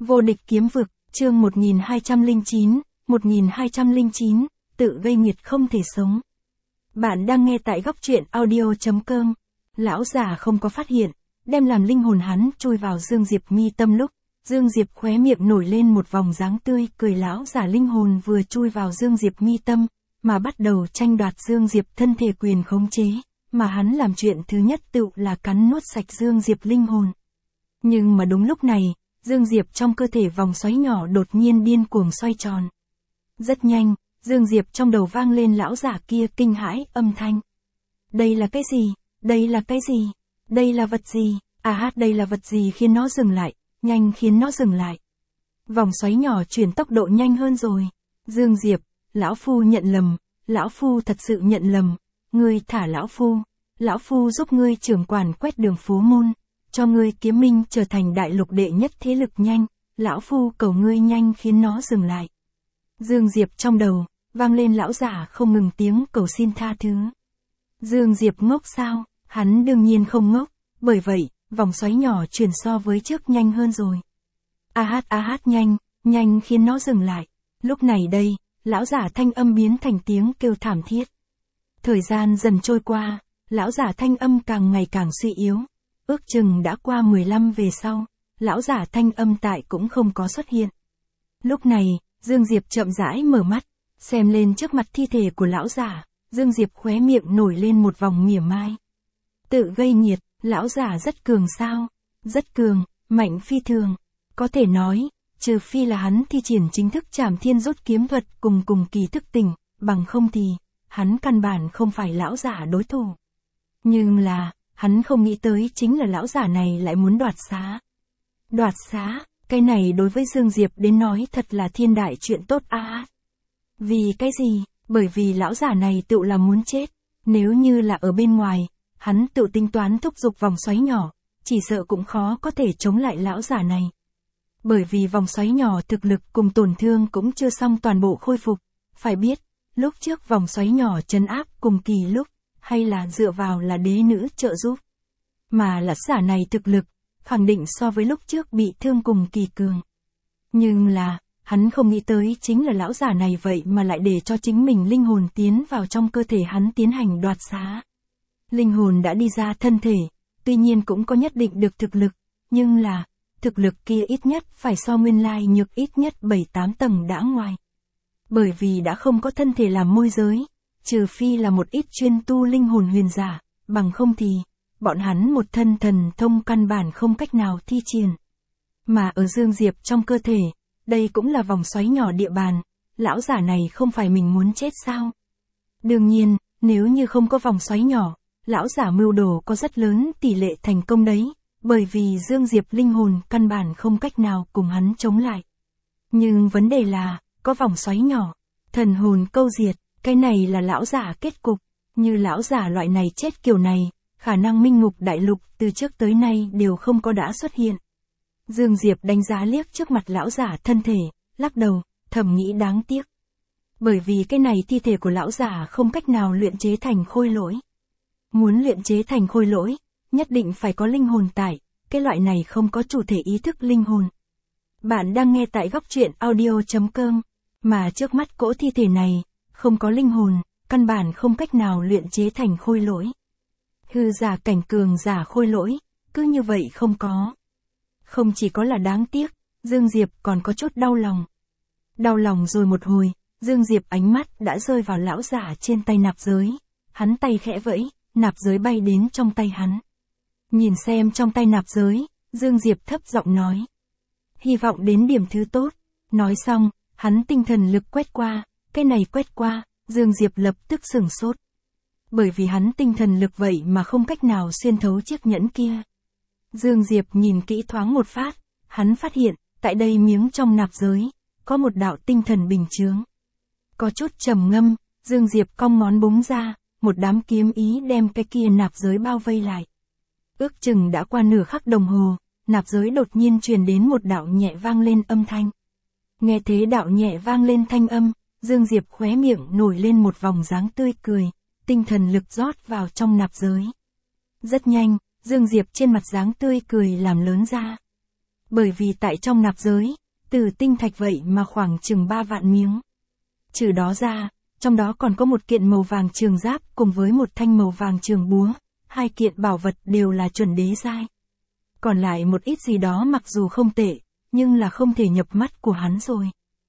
Vô địch kiếm vực, chương 1209, tự gây nghiệt không thể sống. Bạn đang nghe tại góc truyện audio.com. Lão già không có phát hiện, đem làm linh hồn hắn chui vào Dương Diệp mi tâm lúc, Dương Diệp khóe miệng nổi lên một vòng dáng tươi cười. Lão già linh hồn vừa chui vào Dương Diệp mi tâm, mà bắt đầu tranh đoạt Dương Diệp thân thể quyền khống chế, mà hắn làm chuyện thứ nhất tự là cắn nuốt sạch Dương Diệp linh hồn. Nhưng mà đúng lúc này, Dương Diệp trong cơ thể vòng xoáy nhỏ đột nhiên điên cuồng xoay tròn. Rất nhanh, Dương Diệp trong đầu vang lên lão giả kia kinh hãi âm thanh. Đây là cái gì? Đây là cái gì? Đây là vật gì? Đây là vật gì khiến nó dừng lại? Nhanh khiến nó dừng lại. Vòng xoáy nhỏ chuyển tốc độ nhanh hơn rồi. Dương Diệp, lão phu nhận lầm, lão phu thật sự nhận lầm. Ngươi thả lão phu giúp ngươi trưởng quản quét đường phố môn. Cho ngươi kiếm minh trở thành đại lục đệ nhất thế lực nhanh, lão phu cầu ngươi nhanh khiến nó dừng lại. Dương Diệp trong đầu, vang lên lão giả không ngừng tiếng cầu xin tha thứ. Dương Diệp ngốc sao? Hắn đương nhiên không ngốc, bởi vậy, vòng xoáy nhỏ chuyển so với trước nhanh hơn rồi. Nhanh khiến nó dừng lại. Lúc này đây, lão giả thanh âm biến thành tiếng kêu thảm thiết. Thời gian dần trôi qua, lão giả thanh âm càng ngày càng suy yếu. Ước chừng đã qua 15 về sau, lão giả thanh âm tại cũng không có xuất hiện. Lúc này, Dương Diệp chậm rãi mở mắt, xem lên trước mặt thi thể của lão giả, Dương Diệp khóe miệng nổi lên một vòng mỉa mai. Tự gây nghiệt, lão giả rất cường sao? Rất cường, mạnh phi thường. Có thể nói, trừ phi là hắn thi triển chính thức Trảm Thiên rút kiếm thuật cùng kỳ thức tỉnh, bằng không thì, hắn căn bản không phải lão giả đối thủ. Nhưng là, hắn không nghĩ tới chính là lão giả này lại muốn đoạt xá. Đoạt xá, cái này đối với Dương Diệp đến nói thật là thiên đại chuyện tốt Vì cái gì? Bởi vì lão giả này tự là muốn chết. Nếu như là ở bên ngoài, hắn tự tính toán thúc giục vòng xoáy nhỏ, chỉ sợ cũng khó có thể chống lại lão giả này. Bởi vì vòng xoáy nhỏ thực lực cùng tổn thương cũng chưa xong toàn bộ khôi phục. Phải biết, lúc trước vòng xoáy nhỏ trấn áp cùng kỳ lúc, hay là dựa vào là đế nữ trợ giúp. Mà lão giả này thực lực, khẳng định so với lúc trước bị thương cùng kỳ cường. Nhưng là, hắn không nghĩ tới chính là lão giả này vậy mà lại để cho chính mình linh hồn tiến vào trong cơ thể hắn tiến hành đoạt xá. Linh hồn đã đi ra thân thể, tuy nhiên cũng có nhất định được thực lực, nhưng là, thực lực kia ít nhất phải so nguyên lai nhược ít nhất 7-8 tầng đã ngoài. Bởi vì đã không có thân thể làm môi giới, trừ phi là một ít chuyên tu linh hồn huyền giả, bằng không thì, bọn hắn một thân thần thông căn bản không cách nào thi triển. Mà ở Dương Diệp trong cơ thể, đây cũng là vòng xoáy nhỏ địa bàn, lão giả này không phải mình muốn chết sao? Đương nhiên, nếu như không có vòng xoáy nhỏ, lão giả mưu đồ có rất lớn tỷ lệ thành công đấy, bởi vì Dương Diệp linh hồn căn bản không cách nào cùng hắn chống lại. Nhưng vấn đề là, có vòng xoáy nhỏ, thần hồn câu diệt, cái này là lão giả kết cục, như lão giả loại này chết kiểu này, khả năng minh ngục đại lục từ trước tới nay đều không có đã xuất hiện. Dương Diệp đánh giá liếc trước mặt lão giả thân thể, lắc đầu, thầm nghĩ đáng tiếc. Bởi vì cái này thi thể của lão giả không cách nào luyện chế thành khôi lỗi. Muốn luyện chế thành khôi lỗi, nhất định phải có linh hồn tại, cái loại này không có chủ thể ý thức linh hồn. Bạn đang nghe tại góc truyện audio.com, mà trước mắt cỗ thi thể này, không có linh hồn, căn bản không cách nào luyện chế thành khôi lỗi. Hư giả cảnh cường giả khôi lỗi, cứ như vậy không có. Không chỉ có là đáng tiếc, Dương Diệp còn có chút đau lòng. Đau lòng rồi một hồi, Dương Diệp ánh mắt đã rơi vào lão giả trên tay nạp giới. Hắn tay khẽ vẫy, nạp giới bay đến trong tay hắn. Nhìn xem trong tay nạp giới, Dương Diệp thấp giọng nói. Hy vọng đến điểm thứ tốt. Nói xong, hắn tinh thần lực quét qua, cái này quét qua, Dương Diệp lập tức sửng sốt. Bởi vì hắn tinh thần lực vậy mà không cách nào xuyên thấu chiếc nhẫn kia. Dương Diệp nhìn kỹ thoáng một phát, hắn phát hiện, tại đây miếng trong nạp giới, có một đạo tinh thần bình chướng. Có chút trầm ngâm, Dương Diệp cong ngón búng ra, một đám kiếm ý đem cái kia nạp giới bao vây lại. Ước chừng đã qua nửa khắc đồng hồ, nạp giới đột nhiên truyền đến một đạo nhẹ vang lên âm thanh. Nghe thế đạo nhẹ vang lên thanh âm, Dương Diệp khóe miệng nổi lên một vòng dáng tươi cười, tinh thần lực rót vào trong nạp giới. Rất nhanh, Dương Diệp trên mặt dáng tươi cười làm lớn ra. bởi vì tại trong nạp giới, từ tinh thạch vậy mà khoảng chừng 3 vạn miếng. Trừ đó ra, trong đó còn có một kiện màu vàng trường giáp cùng với một thanh màu vàng trường búa, 2 kiện bảo vật đều là chuẩn đế giai. Còn lại một ít gì đó mặc dù không tệ, nhưng là không thể nhập mắt của hắn rồi.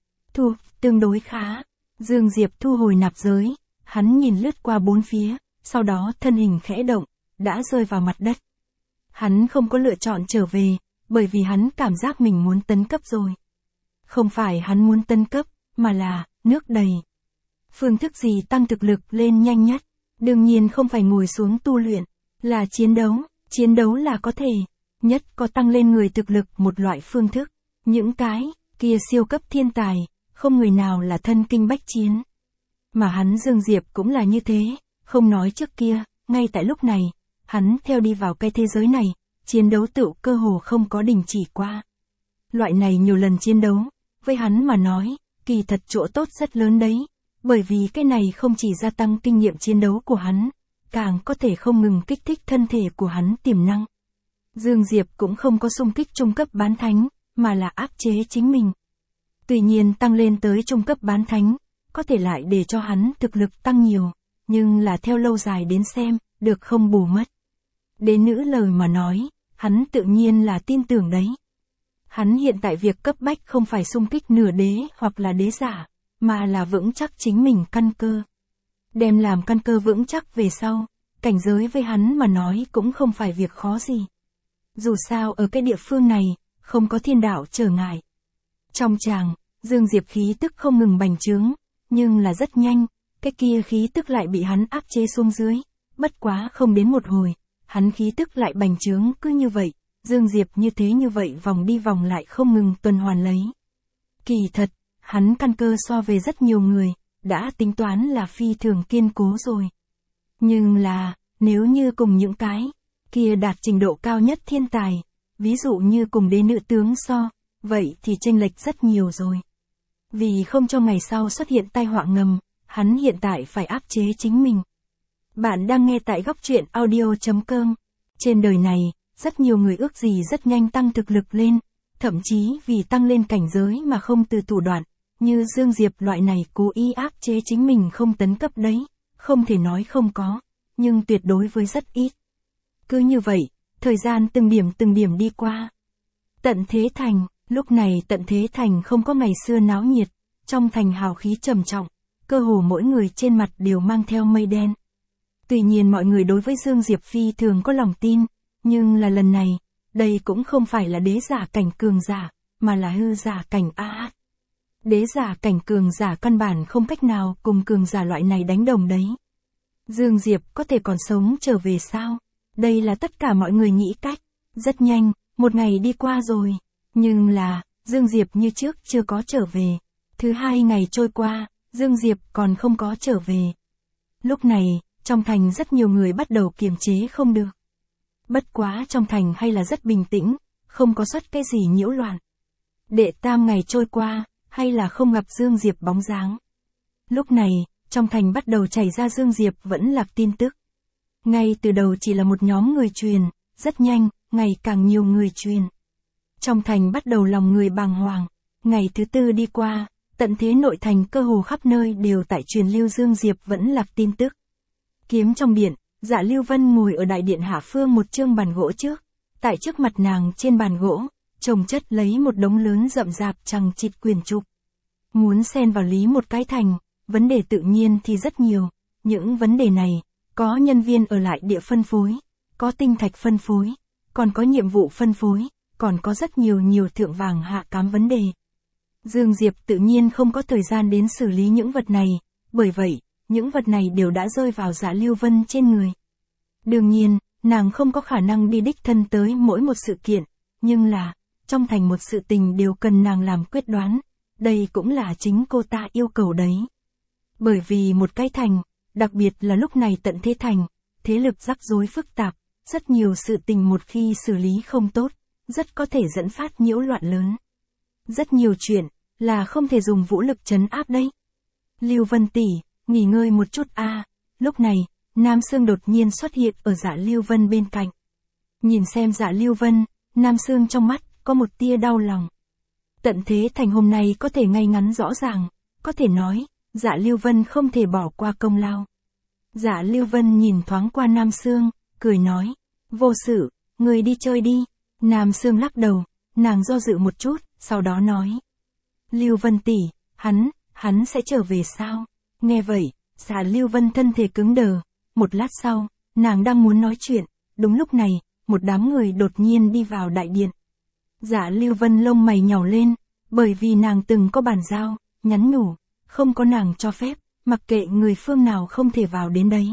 Tương đối khá. Dương Diệp thu hồi nạp giới, hắn nhìn lướt qua bốn phía, sau đó thân hình khẽ động, đã rơi vào mặt đất. Hắn không có lựa chọn trở về, bởi vì hắn cảm giác mình muốn tấn cấp rồi. Không phải hắn muốn tấn cấp, mà là, nước đầy. Phương thức gì tăng thực lực lên nhanh nhất? Đương nhiên không phải ngồi xuống tu luyện, là chiến đấu là có thể, nhất có tăng lên người thực lực một loại phương thức. Những cái kia siêu cấp thiên tài, không người nào là thân kinh bách chiến. Mà hắn Dương Diệp cũng là như thế, không nói trước kia, ngay tại lúc này, hắn theo đi vào cái thế giới này, chiến đấu tựu cơ hồ không có đình chỉ qua. Loại này nhiều lần chiến đấu, với hắn mà nói, kỳ thật chỗ tốt rất lớn đấy, bởi vì cái này không chỉ gia tăng kinh nghiệm chiến đấu của hắn, càng có thể không ngừng kích thích thân thể của hắn tiềm năng. Dương Diệp cũng không có xung kích trung cấp bán thánh, mà là áp chế chính mình. Tuy nhiên tăng lên tới trung cấp bán thánh, có thể lại để cho hắn thực lực tăng nhiều, nhưng là theo lâu dài đến xem, được không bù mất. Đế nữ lời mà nói, hắn tự nhiên là tin tưởng đấy. Hắn hiện tại việc cấp bách không phải xung kích nửa đế hoặc là đế giả, mà là vững chắc chính mình căn cơ. Đem làm căn cơ vững chắc về sau, cảnh giới với hắn mà nói cũng không phải việc khó gì. Dù sao ở cái địa phương này, không có thiên đạo trở ngại. Trong tràng, Dương Diệp khí tức không ngừng bành trướng, nhưng là rất nhanh, cái kia khí tức lại bị hắn áp chế xuống dưới, bất quá không đến một hồi, hắn khí tức lại bành trướng cứ như vậy, Dương Diệp như vậy vòng đi vòng lại không ngừng tuần hoàn lấy. Kỳ thật, hắn căn cơ so về rất nhiều người, đã tính toán là phi thường kiên cố rồi. Nhưng là, nếu như cùng những cái kia đạt trình độ cao nhất thiên tài, ví dụ như cùng đế nữ tướng so, vậy thì chênh lệch rất nhiều rồi. Vì không cho ngày sau xuất hiện tai họa ngầm, hắn hiện tại phải áp chế chính mình. Bạn đang nghe tại góc truyện audio.com. Trên đời này, rất nhiều người ước gì rất nhanh tăng thực lực lên, thậm chí vì tăng lên cảnh giới mà không từ thủ đoạn, như Dương Diệp loại này cố ý áp chế chính mình không tấn cấp đấy, không thể nói không có, nhưng tuyệt đối với rất ít. Cứ như vậy, thời gian từng điểm đi qua. Tận Thế Thành, lúc này Tận Thế Thành không có ngày xưa náo nhiệt, trong thành hào khí trầm trọng, cơ hồ mỗi người trên mặt đều mang theo mây đen. Tuy nhiên mọi người đối với Dương Diệp phi thường có lòng tin, nhưng là lần này, đây cũng không phải là đế giả cảnh cường giả, mà là hư giả cảnh A. Đế giả cảnh cường giả căn bản không cách nào cùng cường giả loại này đánh đồng đấy. Dương Diệp có thể còn sống trở về sao? Đây là tất cả mọi người nghĩ cách. Rất nhanh, một ngày đi qua rồi. Nhưng là, Dương Diệp như trước chưa có trở về. Thứ 2 ngày trôi qua, Dương Diệp còn không có trở về. Lúc này, trong thành rất nhiều người bắt đầu kiềm chế không được. Bất quá trong thành hay là rất bình tĩnh, không có xuất cái gì nhiễu loạn. Đệ tam ngày trôi qua, hay là không gặp Dương Diệp bóng dáng. Lúc này, trong thành bắt đầu chảy ra Dương Diệp vẫn lạc tin tức. Ngay từ đầu chỉ là một nhóm người truyền, rất nhanh, ngày càng nhiều người truyền. Trong thành bắt đầu lòng người bàng hoàng. Ngày thứ 4 đi qua, tận thế nội thành cơ hồ khắp nơi đều tại truyền lưu Dương Diệp vẫn lạc tin tức. Kiếm trong điện, Dạ Lưu Vân ngồi ở đại điện hạ phương một chương bàn gỗ trước. Tại trước mặt nàng trên bàn gỗ, chồng chất lấy một đống lớn rậm rạp chằng chịt quyển trục. Muốn xen vào lý một cái thành, vấn đề tự nhiên thì rất nhiều. Những vấn đề này, có nhân viên ở lại địa phân phối, có tinh thạch phân phối, còn có nhiệm vụ phân phối, còn có rất nhiều thượng vàng hạ cám vấn đề. Dương Diệp tự nhiên không có thời gian đến xử lý những vật này, bởi vậy, những vật này đều đã rơi vào Dạ Lưu Vân trên người. Đương nhiên, nàng không có khả năng đi đích thân tới mỗi một sự kiện, nhưng là, trong thành một sự tình đều cần nàng làm quyết đoán, đây cũng là chính cô ta yêu cầu đấy. Bởi vì một cái thành, đặc biệt là lúc này Tận Thế Thành, thế lực rắc rối phức tạp, rất nhiều sự tình một khi xử lý không tốt, rất có thể dẫn phát nhiễu loạn lớn. Rất nhiều chuyện, là không thể dùng vũ lực trấn áp đấy. Lưu Vân tỷ, nghỉ ngơi một chút a. Lúc này, Nam Sương đột nhiên xuất hiện ở Dạ Lưu Vân bên cạnh. Nhìn xem Dạ Lưu Vân, Nam Sương trong mắt có một tia đau lòng. Tận thế thành hôm nay có thể ngay ngắn rõ ràng, có thể nói, Dạ Lưu Vân không thể bỏ qua công lao. Dạ Lưu Vân nhìn thoáng qua Nam Sương, cười nói, vô sự, người đi chơi đi. Nam Sương lắc đầu, nàng do dự một chút, sau đó nói. Lưu Vân tỷ, hắn sẽ trở về sao? Nghe vậy, Dạ Lưu Vân thân thể cứng đờ, một lát sau, nàng đang muốn nói chuyện, đúng lúc này, một đám người đột nhiên đi vào đại điện. Dạ Lưu Vân lông mày nhàu lên, bởi vì nàng từng có bàn giao, nhắn nhủ, không có nàng cho phép, mặc kệ người phương nào không thể vào đến đấy.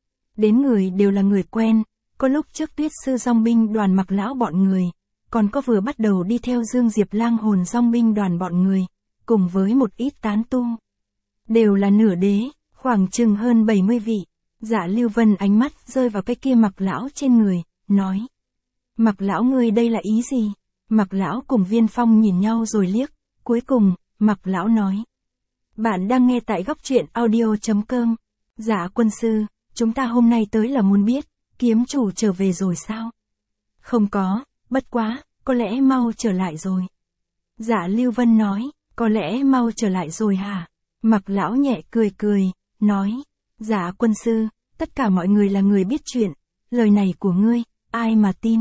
Đến người đều là người quen, có lúc trước Tuyết sư dòng binh đoàn Mặc lão bọn người, còn có vừa bắt đầu đi theo Dương Diệp lang hồn dòng binh đoàn bọn người, cùng với một ít tán tu. Đều là nửa đế, khoảng chừng hơn 70 vị. Dạ Lưu Vân ánh mắt rơi vào cái kia Mặc lão trên người, nói. Mặc lão ngươi đây là ý gì? Mặc lão cùng Viên Phong nhìn nhau rồi liếc, cuối cùng, Mặc lão nói. Bạn đang nghe tại góc truyện audio.com. Dạ quân sư, chúng ta hôm nay tới là muốn biết, kiếm chủ trở về rồi sao? Không có, bất quá, có lẽ mau trở lại rồi. Dạ Lưu Vân nói, có lẽ mau trở lại rồi hả? Mặc lão nhẹ cười cười, nói. Dạ quân sư, tất cả mọi người là người biết chuyện, lời này của ngươi, ai mà tin?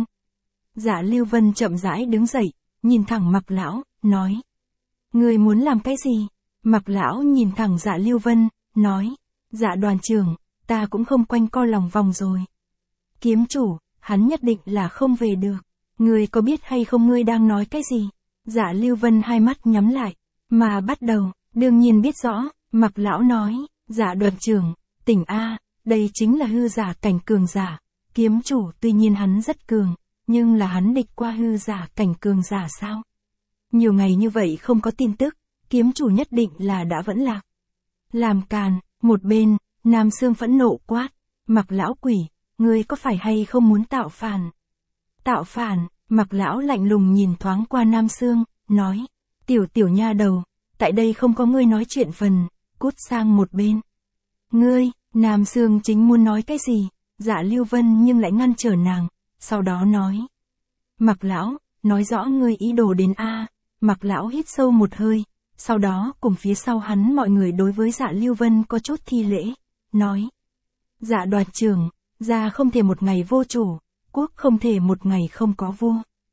Dạ Lưu Vân chậm rãi đứng dậy, nhìn thẳng Mặc lão, nói. Ngươi muốn làm cái gì? Mặc lão nhìn thẳng Dạ Lưu Vân, nói. Dạ đoàn trưởng, ta cũng không quanh co lòng vòng rồi. Kiếm chủ, hắn nhất định là không về được. Ngươi có biết hay không ngươi đang nói cái gì? Dạ Lưu Vân hai mắt nhắm lại, mà bắt đầu, đương nhiên biết rõ, Mặc lão nói. Dạ đoàn trưởng, tỉnh A, đây chính là hư giả cảnh cường giả. Kiếm chủ tuy nhiên hắn rất cường, nhưng là hắn địch qua hư giả cảnh cường giả sao? Nhiều ngày như vậy không có tin tức, kiếm chủ nhất định là đã vẫn lạc. Làm càn, một bên, Nam Sương phẫn nộ quát, Mặc lão quỷ, ngươi có phải hay không muốn tạo phản? Tạo phản, Mặc lão lạnh lùng nhìn thoáng qua Nam Sương, nói, tiểu nha đầu, tại đây không có ngươi nói chuyện phần, cút sang một bên. Ngươi, Nam Sương chính muốn nói cái gì, Dạ Lưu Vân nhưng lại ngăn trở nàng, sau đó nói. Mặc lão, nói rõ ngươi ý đồ đến A. Mặc lão hít sâu một hơi, sau đó cùng phía sau hắn mọi người đối với Dạ Lưu Vân có chút thi lễ, nói. Dạ đoàn trưởng, gia không thể một ngày vô chủ, quốc không thể một ngày không có vua.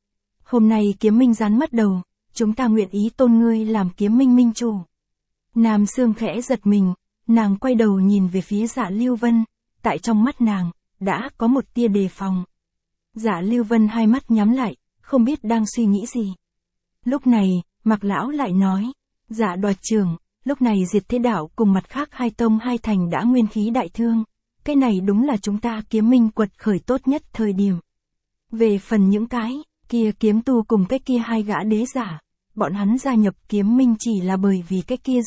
Hôm nay kiếm minh gián mất đầu, chúng ta nguyện ý tôn ngươi làm kiếm minh minh chủ. Nam Sương khẽ giật mình, nàng quay đầu nhìn về phía Dạ Lưu Vân, tại trong mắt nàng, đã có một tia đề phòng. Dạ Lưu Vân hai mắt nhắm lại, không biết đang suy nghĩ gì. Lúc này, Mặc lão lại nói, Dạ đoạt trưởng, lúc này Diệt Thế Đạo cùng mặt khác hai tông hai thành đã nguyên khí đại thương. Cái này đúng là chúng ta kiếm minh quật khởi tốt nhất thời điểm. Về phần những cái kia kiếm tu cùng cái kia hai gã đế giả, bọn hắn gia nhập kiếm minh chỉ là bởi vì cái kia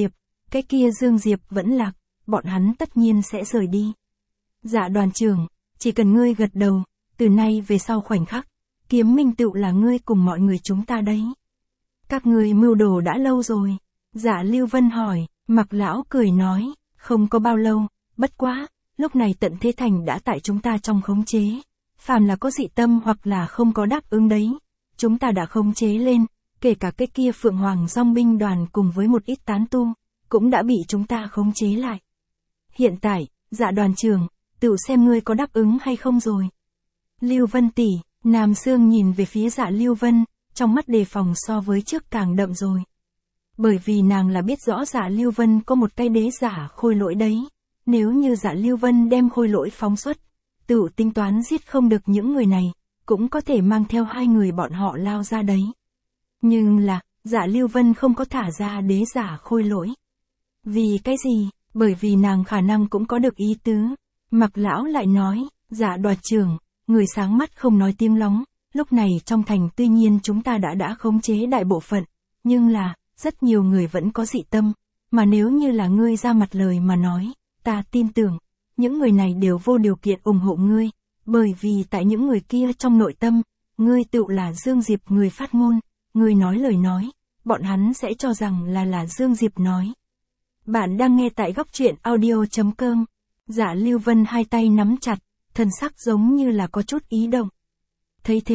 Dương Diệp vẫn lạc, bọn hắn tất nhiên sẽ rời đi. Dạ đoàn trưởng, chỉ cần ngươi gật đầu, từ nay về sau khoảnh khắc, kiếm minh tựu là ngươi cùng mọi người chúng ta đấy. Các ngươi mưu đồ đã lâu rồi. Dạ Lưu Vân hỏi, Mặc lão cười nói, không có bao lâu, bất quá, lúc này tận thế thành đã tại chúng ta trong khống chế. Phàm là có dị tâm hoặc là không có đáp ứng đấy, chúng ta đã khống chế lên, kể cả cái kia Phượng Hoàng dòng binh đoàn cùng với một ít tán tu, cũng đã bị chúng ta khống chế lại. Hiện tại, Dạ đoàn trưởng, tự xem ngươi có đáp ứng hay không rồi. Lưu Vân tỷ, Nam Sương nhìn về phía Dạ Lưu Vân, trong mắt đề phòng so với trước càng đậm rồi. Bởi vì nàng là biết rõ Dạ Lưu Vân có một cái đế giả khôi lỗi đấy. Nếu như Dạ Lưu Vân đem khôi lỗi phóng xuất, tự tính toán giết không được những người này, cũng có thể mang theo hai người bọn họ lao ra đấy. Nhưng là, Dạ Lưu Vân không có thả ra đế giả khôi lỗi. Vì cái gì? Bởi vì nàng khả năng cũng có được ý tứ. Mặc lão lại nói, Dạ đoạt trưởng, người sáng mắt không nói tiếng lóng, lúc này trong thành tuy nhiên chúng ta đã khống chế đại bộ phận, nhưng là, rất nhiều người vẫn có dị tâm, mà nếu như là ngươi ra mặt lời mà nói, ta tin tưởng, những người này đều vô điều kiện ủng hộ ngươi, bởi vì tại những người kia trong nội tâm, ngươi tựu là Dương Diệp người phát ngôn, ngươi nói lời nói, bọn hắn sẽ cho rằng là Dương Diệp nói. Bạn đang nghe tại góc truyện audio.com. Dạ Lưu Vân hai tay nắm chặt, thần sắc giống như là có chút ý động. Thấy thế,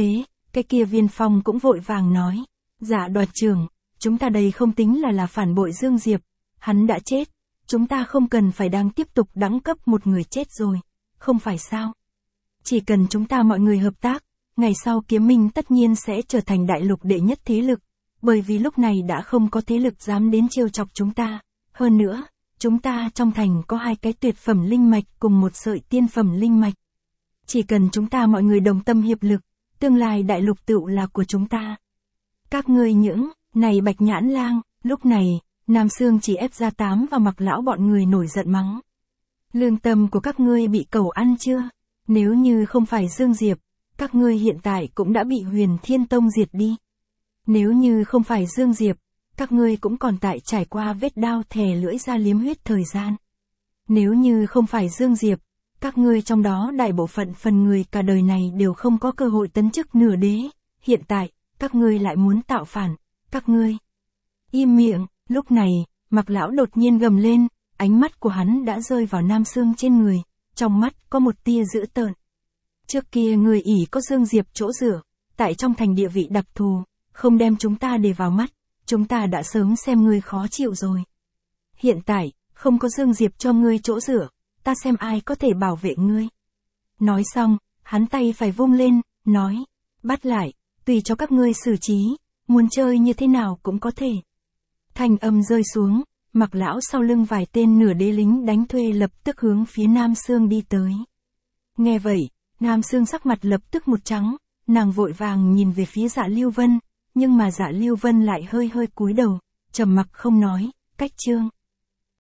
Cái kia Viên Phong cũng vội vàng nói. Dạ Đoàn trưởng, chúng ta đây không tính là phản bội Dương Diệp. Hắn đã chết. Chúng ta không cần phải đang tiếp tục đẳng cấp một người chết rồi. Không phải sao? Chỉ cần chúng ta mọi người hợp tác, ngày sau Kiếm Minh tất nhiên sẽ trở thành đại lục đệ nhất thế lực. Bởi vì lúc này đã không có thế lực dám đến trêu chọc chúng ta. Hơn nữa, chúng ta trong thành có 2 cái tuyệt phẩm linh mạch cùng 1 sợi tiên phẩm linh mạch. Chỉ cần chúng ta mọi người đồng tâm hiệp lực, tương lai đại lục tựu là của chúng ta. Các ngươi những, này Bạch Nhãn Lang, lúc này, Nam Sương chỉ ép ra 8 và Mặc lão bọn người nổi giận mắng. Lương tâm của các ngươi bị cẩu ăn chưa? Nếu như không phải Dương Diệp, các ngươi hiện tại cũng đã bị Huyền Thiên Tông diệt đi. Nếu như không phải Dương Diệp, các ngươi cũng còn tại trải qua vết đao thè lưỡi ra liếm huyết thời gian. Nếu như không phải Dương Diệp, các ngươi trong đó đại bộ phận phần người cả đời này đều không có cơ hội tấn chức nửa đế. Hiện tại, các ngươi lại muốn tạo phản, các ngươi. Im miệng, lúc này, Mặc lão đột nhiên gầm lên, ánh mắt của hắn đã rơi vào Nam Sương trên người, trong mắt có một tia dữ tợn. Trước kia người ỷ có Dương Diệp chỗ dựa, tại trong thành địa vị đặc thù, không đem chúng ta để vào mắt, chúng ta đã sớm xem ngươi khó chịu rồi. Hiện tại, không có Dương Diệp cho ngươi chỗ dựa, ta xem ai có thể bảo vệ ngươi. Nói xong, hắn tay phải vung lên, nói, bắt lại, tùy cho các ngươi xử trí, muốn chơi như thế nào cũng có thể. Thanh âm rơi xuống, Mặc lão sau lưng vài tên nửa đế lính đánh thuê lập tức hướng phía Nam Sương đi tới. Nghe vậy, Nam Sương sắc mặt lập tức một trắng, nàng vội vàng nhìn về phía Dạ Lưu Vân, nhưng mà Dạ Lưu Vân lại hơi cúi đầu, trầm mặc không nói, cách chương.